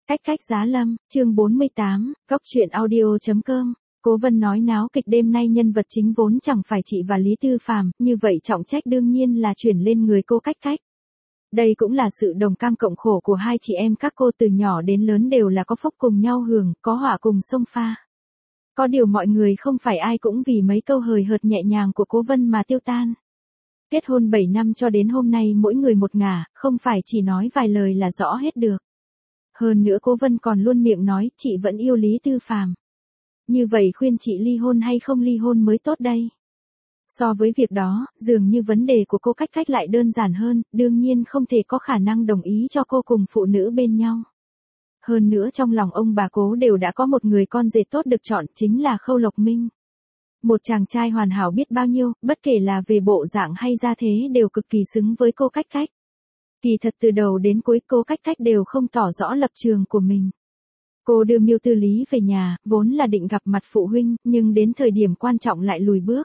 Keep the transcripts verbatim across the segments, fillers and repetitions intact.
Cách cách giá lâm, chương bốn mươi tám, góc truyện audio.com. Cố Vân nói náo kịch đêm nay nhân vật chính vốn chẳng phải chị và Lý Tư Phàm, như vậy trọng trách đương nhiên là chuyển lên người cô Cách Cách. Đây cũng là sự đồng cam cộng khổ của hai chị em các cô, từ nhỏ đến lớn đều là có phúc cùng nhau hưởng, có họa cùng sông pha. Có điều mọi người không phải ai cũng vì mấy câu hời hợt nhẹ nhàng của Cố Vân mà tiêu tan. Kết hôn bảy năm cho đến hôm nay mỗi người một ngả, không phải chỉ nói vài lời là rõ hết được. Hơn nữa Cố Vân còn luôn miệng nói chị vẫn yêu Lý Tư Phàm. Như vậy khuyên chị ly hôn hay không ly hôn mới tốt đây. So với việc đó, dường như vấn đề của cô Cách Cách lại đơn giản hơn, đương nhiên không thể có khả năng đồng ý cho cô cùng phụ nữ bên nhau. Hơn nữa trong lòng ông bà Cố đều đã có một người con rể tốt được chọn, chính là Khâu Lộc Minh. Một chàng trai hoàn hảo biết bao nhiêu, bất kể là về bộ dạng hay gia thế đều cực kỳ xứng với cô Cách Cách. Kỳ thật từ đầu đến cuối cô Cách Cách đều không tỏ rõ lập trường của mình. Cô đưa Miêu Tư Lý về nhà, vốn là định gặp mặt phụ huynh, nhưng đến thời điểm quan trọng lại lùi bước.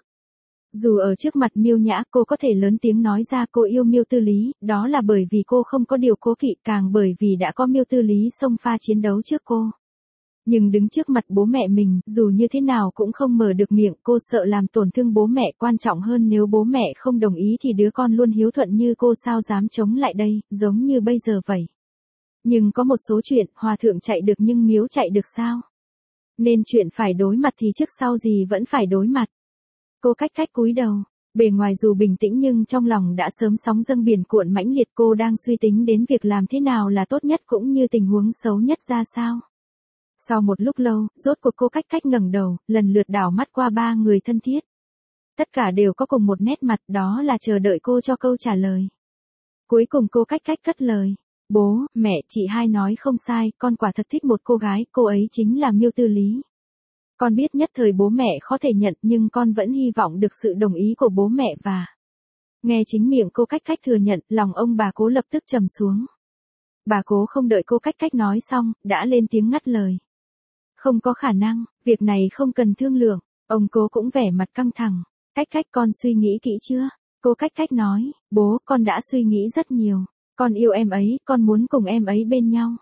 Dù ở trước mặt Miêu Nhã cô có thể lớn tiếng nói ra cô yêu Miêu Tư Lý, đó là bởi vì cô không có điều cố kỵ, càng bởi vì đã có Miêu Tư Lý xông pha chiến đấu trước cô. Nhưng đứng trước mặt bố mẹ mình, dù như thế nào cũng không mở được miệng, cô sợ làm tổn thương bố mẹ, quan trọng hơn nếu bố mẹ không đồng ý thì đứa con luôn hiếu thuận như cô sao dám chống lại đây, giống như bây giờ vậy. Nhưng có một số chuyện, hòa thượng chạy được nhưng miếu chạy được sao? Nên chuyện phải đối mặt thì trước sau gì vẫn phải đối mặt. Cô Cách Cách cúi đầu, bề ngoài dù bình tĩnh nhưng trong lòng đã sớm sóng dâng biển cuộn mãnh liệt, cô đang suy tính đến việc làm thế nào là tốt nhất cũng như tình huống xấu nhất ra sao. Sau một lúc lâu, rốt cuộc cô Cách Cách ngẩng đầu, lần lượt đảo mắt qua ba người thân thiết. Tất cả đều có cùng một nét mặt, đó là chờ đợi cô cho câu trả lời. Cuối cùng cô Cách Cách cất lời. Bố, mẹ, chị hai nói không sai, con quả thật thích một cô gái, cô ấy chính là Miêu Tư Lý. Con biết nhất thời bố mẹ khó thể nhận nhưng con vẫn hy vọng được sự đồng ý của bố mẹ và... Nghe chính miệng cô Cách Cách thừa nhận, lòng ông bà Cố lập tức trầm xuống. Bà Cố không đợi cô Cách Cách nói xong, đã lên tiếng ngắt lời. Không có khả năng, việc này không cần thương lượng. Ông Cố cũng vẻ mặt căng thẳng. Cách Cách con suy nghĩ kỹ chưa? Cô Cách Cách nói, bố con đã suy nghĩ rất nhiều. Con yêu em ấy, con muốn cùng em ấy bên nhau.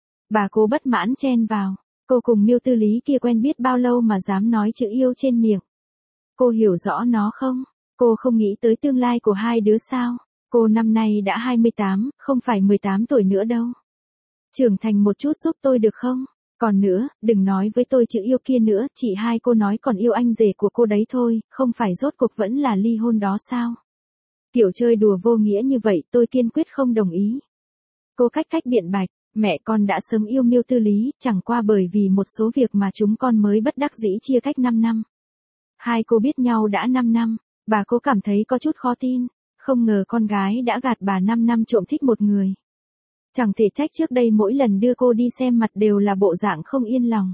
Bà Cố bất mãn chen vào. Cô cùng Miêu Tư Lý kia quen biết bao lâu mà dám nói chữ yêu trên miệng. Cô hiểu rõ nó không? Cô không nghĩ tới tương lai của hai đứa sao? Cô năm nay đã hai mươi tám, không phải mười tám tuổi nữa đâu. Trưởng thành một chút giúp tôi được không? Còn nữa, đừng nói với tôi chữ yêu kia nữa, chị hai cô nói còn yêu anh rể của cô đấy thôi, không phải rốt cuộc vẫn là ly hôn đó sao? Kiểu chơi đùa vô nghĩa như vậy tôi kiên quyết không đồng ý. Cô Cách Cách biện bạch, mẹ con đã sớm yêu Miêu Tư Lý, chẳng qua bởi vì một số việc mà chúng con mới bất đắc dĩ chia cách năm năm. Hai cô biết nhau đã năm năm, bà Cố cảm thấy có chút khó tin, không ngờ con gái đã gạt bà năm năm trộm thích một người. Chẳng thể trách trước đây mỗi lần đưa cô đi xem mặt đều là bộ dạng không yên lòng.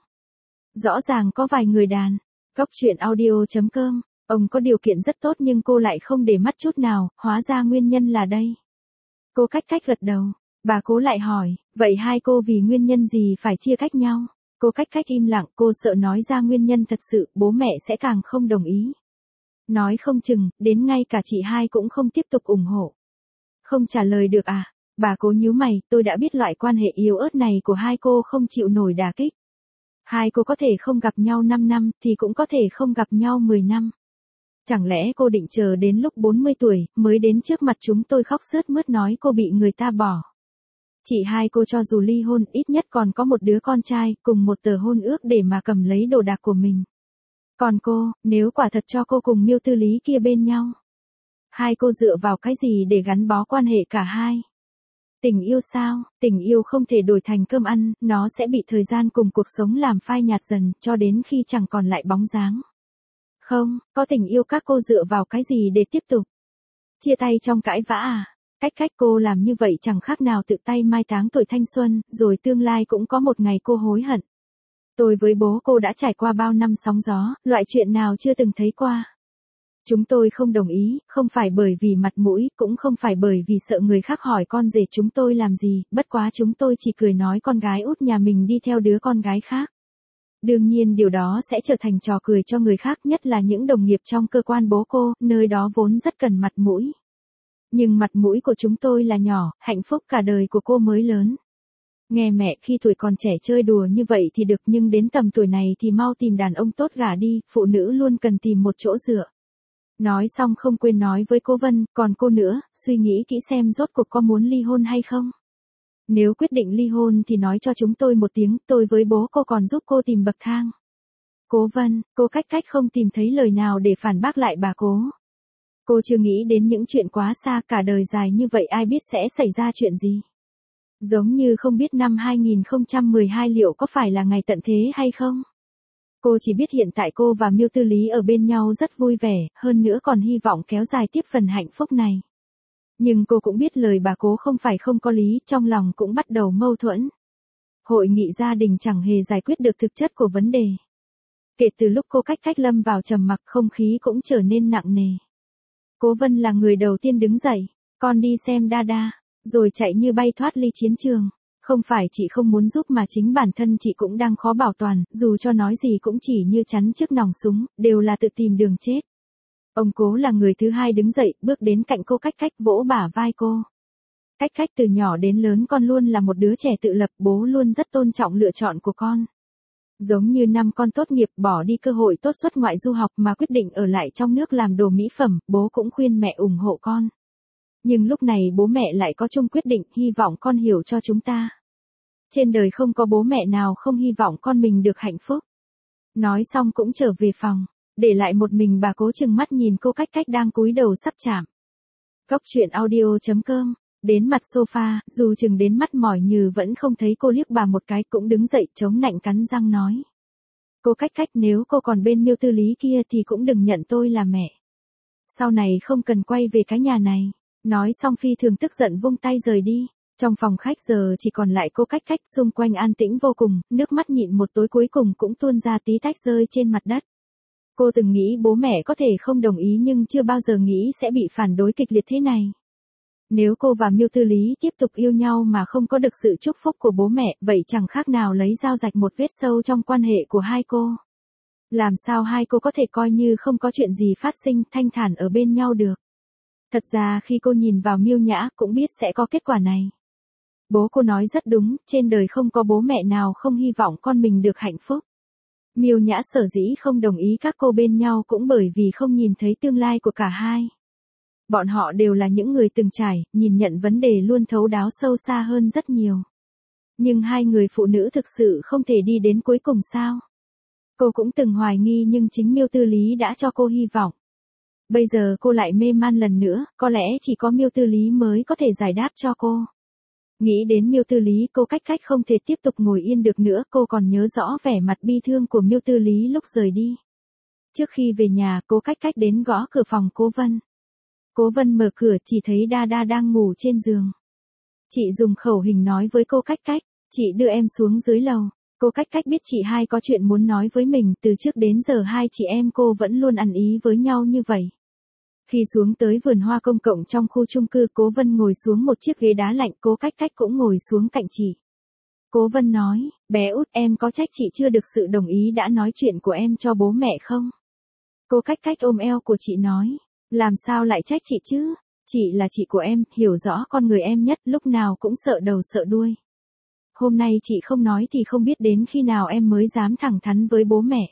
Rõ ràng có vài người đàn. Góc truyện audio.com. Ông có điều kiện rất tốt nhưng cô lại không để mắt chút nào, hóa ra nguyên nhân là đây. Cô Cách Cách gật đầu. Bà Cố lại hỏi, vậy hai cô vì nguyên nhân gì phải chia cách nhau? Cô Cách Cách im lặng, cô sợ nói ra nguyên nhân thật sự, bố mẹ sẽ càng không đồng ý. Nói không chừng, đến ngay cả chị hai cũng không tiếp tục ủng hộ. Không trả lời được à? Bà Cố nhíu mày, tôi đã biết loại quan hệ yếu ớt này của hai cô không chịu nổi đả kích. Hai cô có thể không gặp nhau năm năm, thì cũng có thể không gặp nhau mười năm. Chẳng lẽ cô định chờ đến lúc bốn mươi tuổi, mới đến trước mặt chúng tôi khóc sướt mướt nói cô bị người ta bỏ. Chị hai cô cho dù ly hôn, ít nhất còn có một đứa con trai, cùng một tờ hôn ước để mà cầm lấy đồ đạc của mình. Còn cô, nếu quả thật cho cô cùng Miêu Tư Lý kia bên nhau, hai cô dựa vào cái gì để gắn bó quan hệ cả hai? Tình yêu sao? Tình yêu không thể đổi thành cơm ăn, nó sẽ bị thời gian cùng cuộc sống làm phai nhạt dần, cho đến khi chẳng còn lại bóng dáng. Không, có tình yêu các cô dựa vào cái gì để tiếp tục? Chia tay trong cãi vã à? Cách Cách cô làm như vậy chẳng khác nào tự tay mai táng tuổi thanh xuân, rồi tương lai cũng có một ngày cô hối hận. Tôi với bố cô đã trải qua bao năm sóng gió, loại chuyện nào chưa từng thấy qua. Chúng tôi không đồng ý, không phải bởi vì mặt mũi, cũng không phải bởi vì sợ người khác hỏi con rể chúng tôi làm gì, bất quá chúng tôi chỉ cười nói con gái út nhà mình đi theo đứa con gái khác. Đương nhiên điều đó sẽ trở thành trò cười cho người khác, nhất là những đồng nghiệp trong cơ quan bố cô, nơi đó vốn rất cần mặt mũi. Nhưng mặt mũi của chúng tôi là nhỏ, hạnh phúc cả đời của cô mới lớn. Nghe mẹ khi tuổi còn trẻ chơi đùa như vậy thì được nhưng đến tầm tuổi này thì mau tìm đàn ông tốt gả đi, phụ nữ luôn cần tìm một chỗ dựa. Nói xong không quên nói với cô Vân, còn cô nữa, suy nghĩ kỹ xem rốt cuộc có muốn ly hôn hay không. Nếu quyết định ly hôn thì nói cho chúng tôi một tiếng, tôi với bố cô còn giúp cô tìm bậc thang. Cố Vân, cô cách cách không tìm thấy lời nào để phản bác lại bà Cố. Cô chưa nghĩ đến những chuyện quá xa, cả đời dài như vậy ai biết sẽ xảy ra chuyện gì. Giống như không biết năm hai nghìn không trăm mười hai liệu có phải là ngày tận thế hay không. Cô chỉ biết hiện tại cô và Miêu Tư Lý ở bên nhau rất vui vẻ, hơn nữa còn hy vọng kéo dài tiếp phần hạnh phúc này. Nhưng cô cũng biết lời bà Cố không phải không có lý, trong lòng cũng bắt đầu mâu thuẫn. Hội nghị gia đình chẳng hề giải quyết được thực chất của vấn đề. Kể từ lúc cô cách cách lâm vào trầm mặc, không khí cũng trở nên nặng nề. Cố Vân là người đầu tiên đứng dậy, con đi xem Đa, rồi chạy như bay thoát ly chiến trường. Không phải chị không muốn giúp mà chính bản thân chị cũng đang khó bảo toàn, dù cho nói gì cũng chỉ như chắn trước nòng súng, đều là tự tìm đường chết. Ông Cố là người thứ hai đứng dậy, bước đến cạnh cô cách cách vỗ bả vai cô. Cách cách từ nhỏ đến lớn con luôn là một đứa trẻ tự lập, bố luôn rất tôn trọng lựa chọn của con. Giống như năm con tốt nghiệp bỏ đi cơ hội tốt xuất ngoại du học mà quyết định ở lại trong nước làm đồ mỹ phẩm, bố cũng khuyên mẹ ủng hộ con. Nhưng lúc này bố mẹ lại có chung quyết định, hy vọng con hiểu cho chúng ta. Trên đời không có bố mẹ nào không hy vọng con mình được hạnh phúc. Nói xong cũng trở về phòng, để lại một mình bà Cố chừng mắt nhìn cô cách cách đang cúi đầu sắp chạm. Góc truyện audio chấm com, đến mặt sofa, dù chừng đến mắt mỏi nhừ vẫn không thấy cô liếc bà một cái, cũng đứng dậy chống nạnh cắn răng nói. Cô cách cách, nếu cô còn bên Miêu Tư Lý kia thì cũng đừng nhận tôi là mẹ. Sau này không cần quay về cái nhà này. Nói xong phi thường tức giận vung tay rời đi. Trong phòng khách giờ chỉ còn lại cô cách cách, xung quanh an tĩnh vô cùng, nước mắt nhịn một tối cuối cùng cũng tuôn ra tí tách rơi trên mặt đất. Cô từng nghĩ bố mẹ có thể không đồng ý nhưng chưa bao giờ nghĩ sẽ bị phản đối kịch liệt thế này. Nếu cô và Miêu Tư Lý tiếp tục yêu nhau mà không có được sự chúc phúc của bố mẹ, vậy chẳng khác nào lấy dao rạch một vết sâu trong quan hệ của hai cô. Làm sao hai cô có thể coi như không có chuyện gì phát sinh, thanh thản ở bên nhau được. Thật ra khi cô nhìn vào Miêu Nhã cũng biết sẽ có kết quả này. Bố cô nói rất đúng, trên đời không có bố mẹ nào không hy vọng con mình được hạnh phúc. Miêu Nhã sở dĩ không đồng ý các cô bên nhau cũng bởi vì không nhìn thấy tương lai của cả hai. Bọn họ đều là những người từng trải, nhìn nhận vấn đề luôn thấu đáo sâu xa hơn rất nhiều. Nhưng hai người phụ nữ thực sự không thể đi đến cuối cùng sao? Cô cũng từng hoài nghi nhưng chính Miêu Tư Lý đã cho cô hy vọng. Bây giờ cô lại mê man lần nữa, có lẽ chỉ có Miêu Tư Lý mới có thể giải đáp cho cô. Nghĩ đến Miêu Tư Lý, cô cách cách không thể tiếp tục ngồi yên được nữa, cô còn nhớ rõ vẻ mặt bi thương của Miêu Tư Lý lúc rời đi. Trước khi về nhà, cô cách cách đến gõ cửa phòng Cố Vân. Cố Vân mở cửa chỉ thấy Đa Đa đang ngủ trên giường. Chị dùng khẩu hình nói với cô cách cách, chị đưa em xuống dưới lầu. Cô cách cách biết chị hai có chuyện muốn nói với mình, từ trước đến giờ hai chị em cô vẫn luôn ăn ý với nhau như vậy. Khi xuống tới vườn hoa công cộng trong khu chung cư, Cố Vân ngồi xuống một chiếc ghế đá lạnh, cô cách cách cũng ngồi xuống cạnh chị. Cố Vân nói, bé út, em có trách chị chưa được sự đồng ý đã nói chuyện của em cho bố mẹ không? Cô cách cách ôm eo của chị nói, làm sao lại trách chị chứ? Chị là chị của em, hiểu rõ con người em nhất, lúc nào cũng sợ đầu sợ đuôi. Hôm nay chị không nói thì không biết đến khi nào em mới dám thẳng thắn với bố mẹ.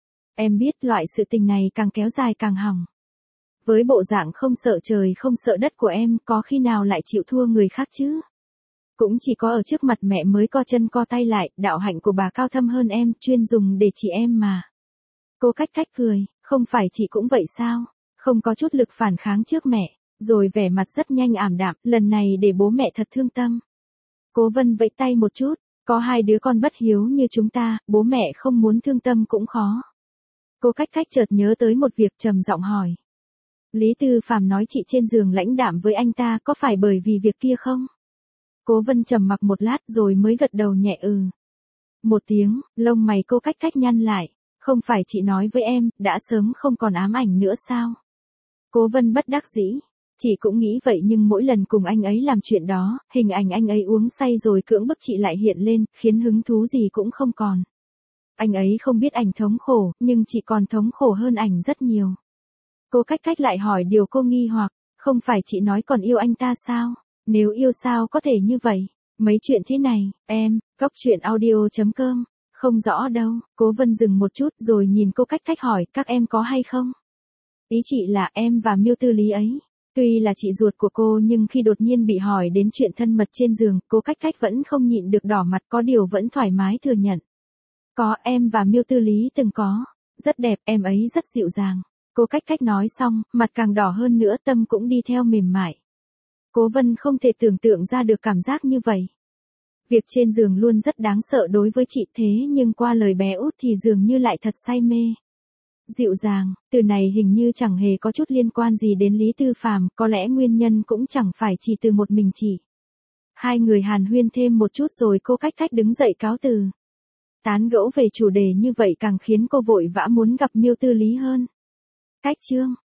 Em biết loại sự tình này càng kéo dài càng hỏng. Với bộ dạng không sợ trời không sợ đất của em, có khi nào lại chịu thua người khác chứ? Cũng chỉ có ở trước mặt mẹ mới co chân co tay lại, đạo hạnh của bà cao thâm hơn em, chuyên dùng để chỉ em mà. Cô cách cách cười, không phải chị cũng vậy sao? Không có chút lực phản kháng trước mẹ, rồi vẻ mặt rất nhanh ảm đạm, lần này để bố mẹ thật thương tâm. Cố Vân vẫy tay một chút, có hai đứa con bất hiếu như chúng ta, bố mẹ không muốn thương tâm cũng khó. Cô cách cách chợt nhớ tới một việc, trầm giọng hỏi. Lý Tư Phàm nói chị trên giường lãnh đạm với anh ta, có phải bởi vì việc kia không? Cố Vân trầm mặc một lát rồi mới gật đầu nhẹ ừ. Một tiếng, lông mày cô cách cách nhăn lại, không phải chị nói với em, đã sớm không còn ám ảnh nữa sao? Cố Vân bất đắc dĩ, chị cũng nghĩ vậy nhưng mỗi lần cùng anh ấy làm chuyện đó, hình ảnh anh ấy uống say rồi cưỡng bức chị lại hiện lên, khiến hứng thú gì cũng không còn. Anh ấy không biết ảnh thống khổ, nhưng chị còn thống khổ hơn ảnh rất nhiều. Cô cách cách lại hỏi điều cô nghi hoặc, không phải chị nói còn yêu anh ta sao? Nếu yêu sao có thể như vậy? Mấy chuyện thế này, em, góc chuyện audio chấm com, không rõ đâu, Cố Vân dừng một chút rồi nhìn cô cách cách hỏi các em có hay không? Ý chị là em và Miêu Tư Lý ấy. Tuy là chị ruột của cô nhưng khi đột nhiên bị hỏi đến chuyện thân mật trên giường, cô cách cách vẫn không nhịn được đỏ mặt, có điều vẫn thoải mái thừa nhận. Có, em và Miêu Tư Lý từng có. Rất đẹp, em ấy rất dịu dàng. Cô cách cách nói xong, mặt càng đỏ hơn nữa, tâm cũng đi theo mềm mại. Cố Vân không thể tưởng tượng ra được cảm giác như vậy. Việc trên giường luôn rất đáng sợ đối với chị, thế nhưng qua lời bé út thì dường như lại thật say mê. Dịu dàng, từ này hình như chẳng hề có chút liên quan gì đến Lý Tư Phàm, có lẽ nguyên nhân cũng chẳng phải chỉ từ một mình chị. Hai người hàn huyên thêm một chút rồi cô cách cách đứng dậy cáo từ. Tán gẫu về chủ đề như vậy càng khiến cô vội vã muốn gặp Miêu Tư Lý hơn. Cách chương